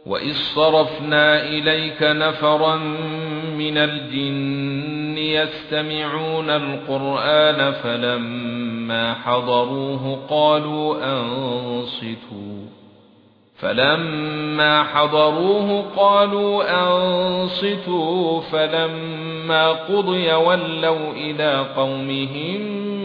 وَإِذْ صَرَفْنَا إِلَيْكَ نَفَرًا مِنَ الْجِنِّ يَسْتَمِعُونَ الْقُرْآنَ فَلَمَّا حَضَرُوهُ قَالُوا أَنصِتُوا فَلَمَّا قُضِيَ وَلَّوْا إِلَى قَوْمِهِمْ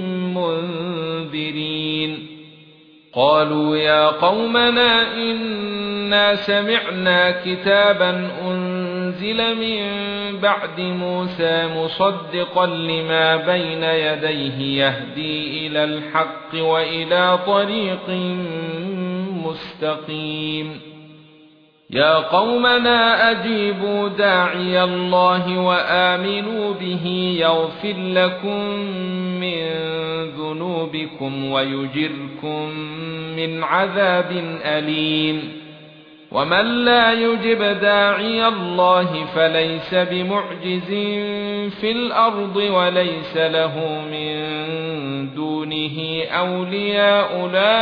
مُنذِرِينَ قالوا يا قومنا إنا سمعنا كتابا أنزل من بعد موسى مصدقا لما بين يديه يهدي إلى الحق وإلى طريق مستقيم يا قومنا أجيبوا داعي الله وآمنوا به يغفر لكم من ذنوبكم ويجركم من عذاب أليم ومن لا يجب داعي الله فليس بمعجز في الأرض وليس له من دونه أولياء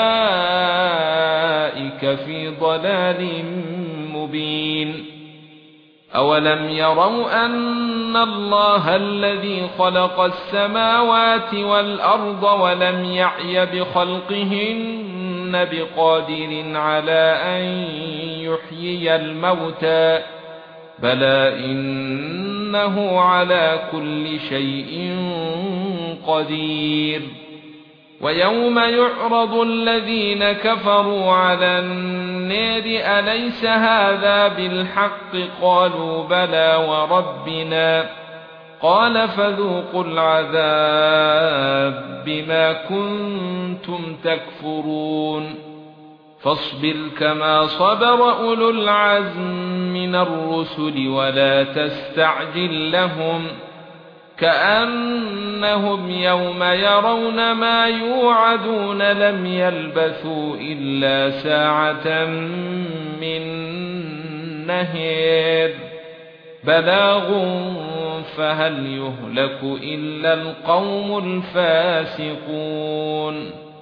أولئك في ضلال مبين أولم يروا أن الله الذي خلق السماوات والأرض ولم يعي بخلقهن بقادر على أن يحيي الموتى بلى إنه على كل شيء قدير ويوم يعرض الذين كفروا على النار أليس هذا بالحق قالوا بلى وربنا قال فذوقوا العذاب بما كنتم تكفرون فاصبر كما صبر أولو العزم من الرسل ولا تستعجل لهم كأنهم يوم يرون ما يوعدون لم يلبثوا إلا ساعة من نهار بلاغ فهل يهلك إلا القوم الفاسقون